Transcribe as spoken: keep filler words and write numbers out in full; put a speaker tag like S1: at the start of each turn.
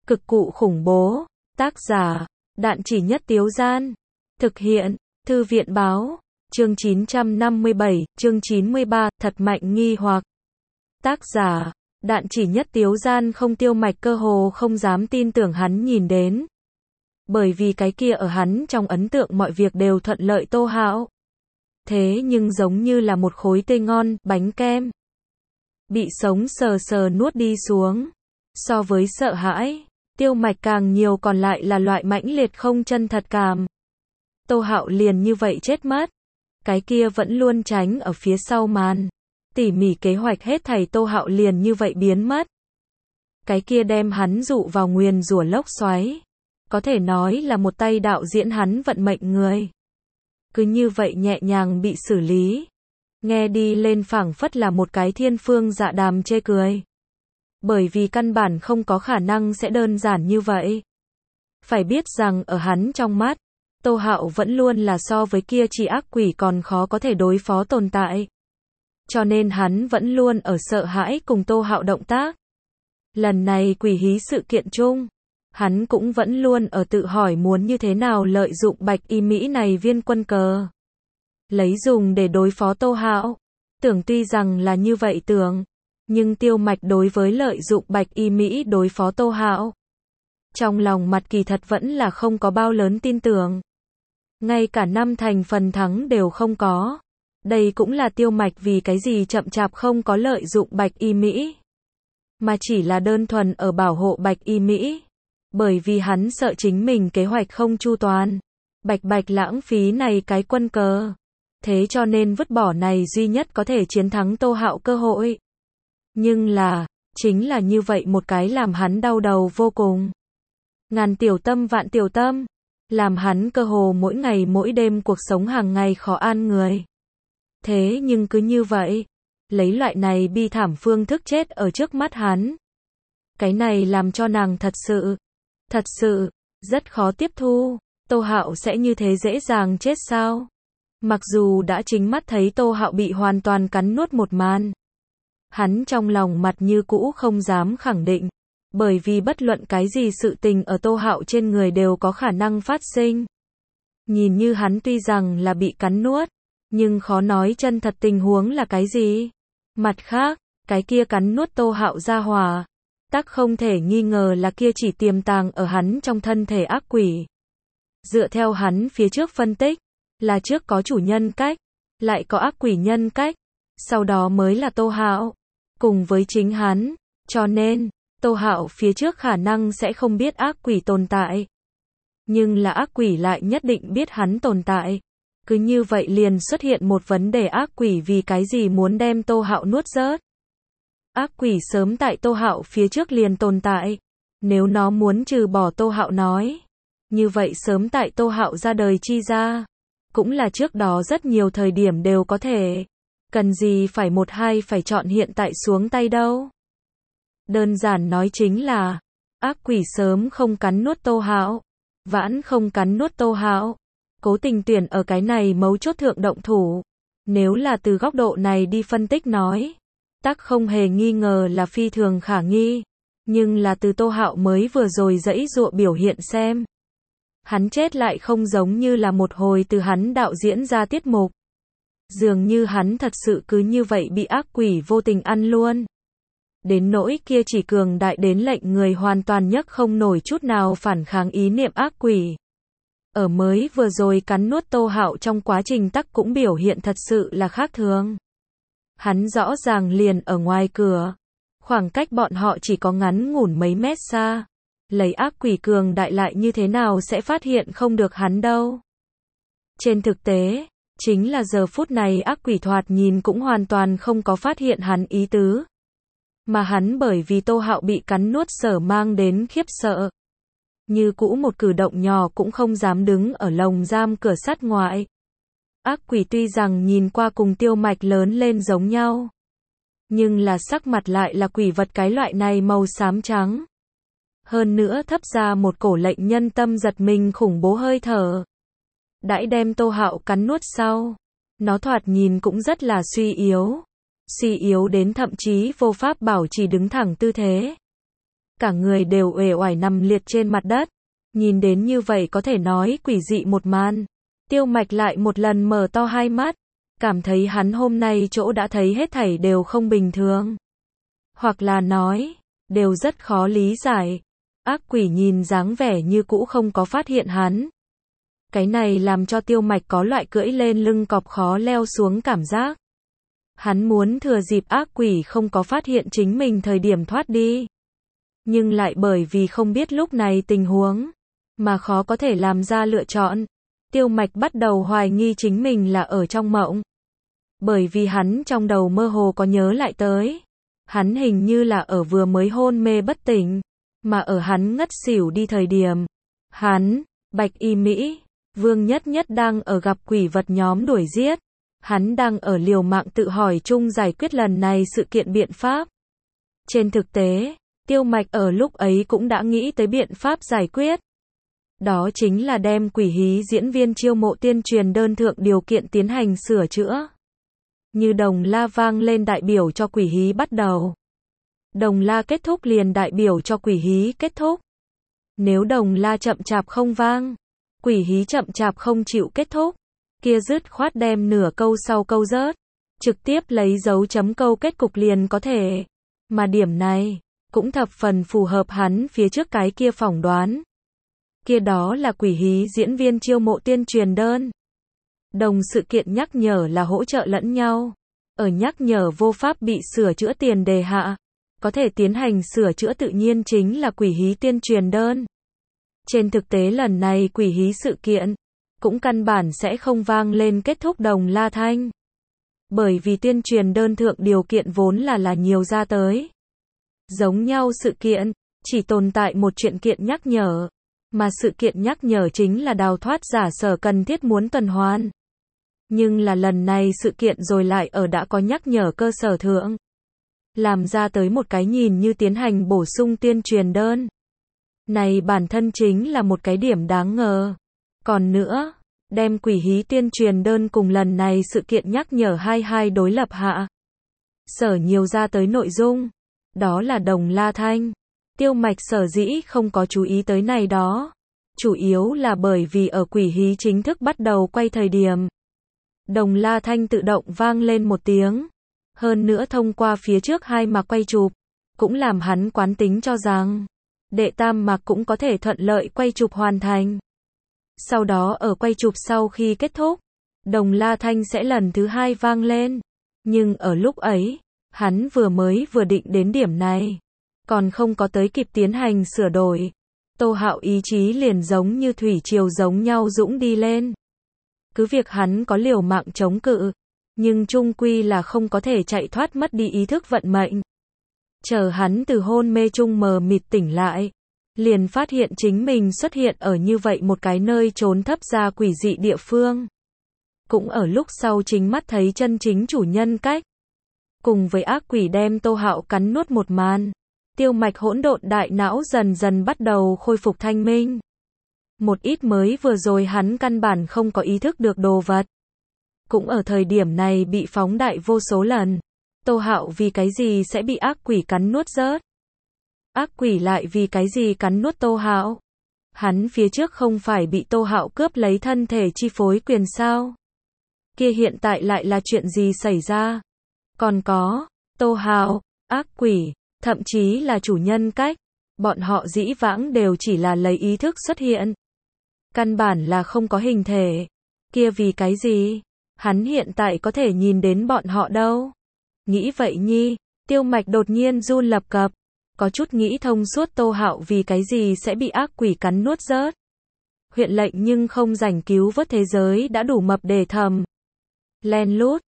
S1: Cực cụ khủng bố. Tác giả, Đạn Chỉ Nhất Tiếu Gian. Thực hiện, Thư viện báo. Chương chín trăm năm mươi bảy, chương chín mươi ba, thật mạnh nghi hoặc. Tác giả, Đạn Chỉ Nhất Tiếu Gian. Không, Tiêu Mạch cơ hồ không dám tin tưởng hắn nhìn đến. Bởi vì cái kia ở hắn trong ấn tượng mọi việc đều thuận lợi Tô Hạo. Thế nhưng giống như là một khối tươi ngon, bánh kem. Bị sống sờ sờ nuốt đi xuống. So với sợ hãi, Tiêu Mạch càng nhiều còn lại là loại mãnh liệt không chân thật cảm. Tô Hạo liền như vậy chết mất. Cái kia vẫn luôn tránh ở phía sau màn. Tỉ mỉ kế hoạch hết thảy Tô Hạo liền như vậy biến mất. Cái kia đem hắn dụ vào nguyền rủa lốc xoáy. Có thể nói là một tay đạo diễn hắn vận mệnh người. Cứ như vậy nhẹ nhàng bị xử lý. Nghe đi lên phảng phất là một cái thiên phương dạ đàm chê cười. Bởi vì căn bản không có khả năng sẽ đơn giản như vậy. Phải biết rằng ở hắn trong mắt, Tô Hạo vẫn luôn là so với kia chỉ ác quỷ còn khó có thể đối phó tồn tại. Cho nên hắn vẫn luôn ở sợ hãi cùng Tô Hạo động tác. Lần này quỷ hí sự kiện chung, hắn cũng vẫn luôn ở tự hỏi muốn như thế nào lợi dụng Bạch Y Mỹ này viên quân cờ. Lấy dùng để đối phó Tô Hạo. Tưởng tuy rằng là như vậy tưởng, nhưng Tiêu Mạch đối với lợi dụng Bạch Y Mỹ đối phó Tô Hạo, trong lòng mặt kỳ thật vẫn là không có bao lớn tin tưởng. Ngay cả năm thành phần thắng đều không có. Đây cũng là Tiêu Mạch vì cái gì chậm chạp không có lợi dụng Bạch Y Mỹ. Mà chỉ là đơn thuần ở bảo hộ Bạch Y Mỹ. Bởi vì hắn sợ chính mình kế hoạch không chu toàn. Bạch bạch lãng phí này cái quân cờ. Thế cho nên vứt bỏ này duy nhất có thể chiến thắng Tô Hạo cơ hội. Nhưng là, chính là như vậy một cái làm hắn đau đầu vô cùng. Ngàn tiểu tâm vạn tiểu tâm. Làm hắn cơ hồ mỗi ngày mỗi đêm cuộc sống hàng ngày khó an người. Thế nhưng cứ như vậy, lấy loại này bi thảm phương thức chết ở trước mắt hắn. Cái này làm cho nàng thật sự, thật sự, rất khó tiếp thu. Tô Hạo sẽ như thế dễ dàng chết sao? Mặc dù đã chính mắt thấy Tô Hạo bị hoàn toàn cắn nuốt một màn. Hắn trong lòng mặt như cũ không dám khẳng định. Bởi vì bất luận cái gì sự tình ở Tô Hạo trên người đều có khả năng phát sinh. Nhìn như hắn tuy rằng là bị cắn nuốt, nhưng khó nói chân thật tình huống là cái gì. Mặt khác, cái kia cắn nuốt Tô Hạo ra hỏa, tắc không thể nghi ngờ là kia chỉ tiềm tàng ở hắn trong thân thể ác quỷ. Dựa theo hắn phía trước phân tích, là trước có chủ nhân cách, lại có ác quỷ nhân cách, sau đó mới là Tô Hạo, cùng với chính hắn, cho nên, Tô Hạo phía trước khả năng sẽ không biết ác quỷ tồn tại. Nhưng là ác quỷ lại nhất định biết hắn tồn tại. Cứ như vậy liền xuất hiện một vấn đề ác quỷ vì cái gì muốn đem Tô Hạo nuốt rớt. Ác quỷ sớm tại Tô Hạo phía trước liền tồn tại. Nếu nó muốn trừ bỏ Tô Hạo nói. Như vậy sớm tại Tô Hạo ra đời chi ra. Cũng là trước đó rất nhiều thời điểm đều có thể. Cần gì phải một hai phải chọn hiện tại xuống tay đâu. Đơn giản nói chính là, ác quỷ sớm không cắn nuốt Tô Hạo, vãn không cắn nuốt Tô Hạo, cố tình tuyển ở cái này mấu chốt thượng động thủ. Nếu là từ góc độ này đi phân tích nói, tắc không hề nghi ngờ là phi thường khả nghi, nhưng là từ Tô Hạo mới vừa rồi giãy giụa biểu hiện xem. Hắn chết lại không giống như là một hồi từ hắn đạo diễn ra tiết mục. Dường như hắn thật sự cứ như vậy bị ác quỷ vô tình ăn luôn. Đến nỗi kia chỉ cường đại đến lệnh người hoàn toàn nhấc không nổi chút nào phản kháng ý niệm ác quỷ. Ở mới vừa rồi cắn nuốt Tô Hạo trong quá trình tắc cũng biểu hiện thật sự là khác thường. Hắn rõ ràng liền ở ngoài cửa. Khoảng cách bọn họ chỉ có ngắn ngủn mấy mét xa. Lấy ác quỷ cường đại lại như thế nào sẽ phát hiện không được hắn đâu. Trên thực tế, chính là giờ phút này ác quỷ thoạt nhìn cũng hoàn toàn không có phát hiện hắn ý tứ. Mà hắn bởi vì Tô Hạo bị cắn nuốt sở mang đến khiếp sợ. Như cũ một cử động nhỏ cũng không dám đứng ở lồng giam cửa sắt ngoại. Ác quỷ tuy rằng nhìn qua cùng Tiêu Mạch lớn lên giống nhau. Nhưng là sắc mặt lại là quỷ vật cái loại này màu xám trắng. Hơn nữa thấp ra một cổ lệnh nhân tâm giật mình khủng bố hơi thở. Đãi đem Tô Hạo cắn nuốt sau. Nó thoạt nhìn cũng rất là suy yếu. Suy yếu đến thậm chí vô pháp bảo trì đứng thẳng tư thế. cả người đều uể oải nằm liệt trên mặt đất. Nhìn đến như vậy có thể nói quỷ dị một màn. Tiêu Mạch lại một lần mở to hai mắt, cảm thấy hắn hôm nay chỗ đã thấy hết thảy đều không bình thường. Hoặc là nói, đều rất khó lý giải. Ác quỷ nhìn dáng vẻ như cũ không có phát hiện hắn. Cái này làm cho Tiêu Mạch có loại cưỡi lên lưng cọp khó leo xuống cảm giác. Hắn muốn thừa dịp ác quỷ không có phát hiện chính mình thời điểm thoát đi. Nhưng lại bởi vì không biết lúc này tình huống, mà khó có thể làm ra lựa chọn. Tiêu Mạch bắt đầu hoài nghi chính mình là ở trong mộng. Bởi vì hắn trong đầu mơ hồ có nhớ lại tới. Hắn hình như là ở vừa mới hôn mê bất tỉnh. Mà ở hắn ngất xỉu đi thời điểm. Hắn, Bạch Y Mỹ, Vương Nhất Nhất đang ở gặp quỷ vật nhóm đuổi giết. Hắn đang ở liều mạng tự hỏi chung giải quyết lần này sự kiện biện pháp. Trên thực tế, Tiêu Mạch ở lúc ấy cũng đã nghĩ tới biện pháp giải quyết. Đó chính là đem quỷ hí diễn viên chiêu mộ tuyên truyền đơn thượng điều kiện tiến hành sửa chữa. Như đồng la vang lên đại biểu cho quỷ hí bắt đầu. Đồng la kết thúc liền đại biểu cho quỷ hí kết thúc. Nếu đồng la chậm chạp không vang, quỷ hí chậm chạp không chịu kết thúc, kia dứt khoát đem nửa câu sau câu rớt, trực tiếp lấy dấu chấm câu kết cục liền có thể. Mà điểm này, cũng thập phần phù hợp hắn phía trước cái kia phỏng đoán. Kia đó là quỷ hí diễn viên chiêu mộ tuyên truyền đơn. Đồng sự kiện nhắc nhở là hỗ trợ lẫn nhau. Ở nhắc nhở vô pháp bị sửa chữa tiền đề hạ, có thể tiến hành sửa chữa tự nhiên chính là quỷ hí tuyên truyền đơn. Trên thực tế lần này quỷ hí sự kiện, cũng căn bản sẽ không vang lên kết thúc đồng la thanh. Bởi vì tuyên truyền đơn thượng điều kiện vốn là là nhiều ra tới. Giống nhau sự kiện, chỉ tồn tại một chuyện kiện nhắc nhở. Mà sự kiện nhắc nhở chính là đào thoát giả sở cần thiết muốn tuần hoàn. Nhưng là lần này sự kiện rồi lại ở đã có nhắc nhở cơ sở thượng. Làm ra tới một cái nhìn như tiến hành bổ sung tuyên truyền đơn. Này bản thân chính là một cái điểm đáng ngờ. Còn nữa, đem quỷ hí tuyên truyền đơn cùng lần này sự kiện nhắc nhở hai hai đối lập hạ. Sở nhiều ra tới nội dung. Đó là đồng la thanh. Tiêu Mạch sở dĩ không có chú ý tới này đó. Chủ yếu là bởi vì ở quỷ hí chính thức bắt đầu quay thời điểm. Đồng la thanh tự động vang lên một tiếng. Hơn nữa thông qua phía trước hai mạc quay chụp. Cũng làm hắn quán tính cho rằng. Đệ tam mạc cũng có thể thuận lợi quay chụp hoàn thành. Sau đó ở quay chụp sau khi kết thúc. Đồng la thanh sẽ lần thứ hai vang lên. Nhưng ở lúc ấy, hắn vừa mới vừa định đến điểm này. Còn không có tới kịp tiến hành sửa đổi. Tô Hạo ý chí liền giống như thủy triều giống nhau dũng đi lên. Cứ việc hắn có liều mạng chống cự, nhưng chung quy là không có thể chạy thoát mất đi ý thức vận mệnh. Chờ hắn từ hôn mê chung mờ mịt tỉnh lại, liền phát hiện chính mình xuất hiện ở như vậy một cái nơi trốn thấp ra quỷ dị địa phương. Cũng ở lúc sau chính mắt thấy chân chính chủ nhân cách. Cùng với ác quỷ đem Tô Hạo cắn nuốt một màn. Tiêu Mạch hỗn độn đại não dần dần bắt đầu khôi phục thanh minh. Một ít mới vừa rồi hắn căn bản không có ý thức được đồ vật. Cũng ở thời điểm này bị phóng đại vô số lần. Tô Hạo vì cái gì sẽ bị ác quỷ cắn nuốt rớt? Ác quỷ lại vì cái gì cắn nuốt Tô Hạo? Hắn phía trước không phải bị Tô Hạo cướp lấy thân thể chi phối quyền sao? Kia hiện tại lại là chuyện gì xảy ra? Còn có, Tô Hạo, ác quỷ, thậm chí là chủ nhân cách, bọn họ dĩ vãng đều chỉ là lấy ý thức xuất hiện. Căn bản là không có hình thể. Kia vì cái gì? Hắn hiện tại có thể nhìn đến bọn họ đâu? Nghĩ vậy nhi, Tiêu Mạch đột nhiên run lập cập, có chút nghĩ thông suốt Tô Hạo vì cái gì sẽ bị ác quỷ cắn nuốt rớt. Huyện lệnh nhưng không rảnh cứu vớt thế giới đã đủ mập để thầm. Len lút,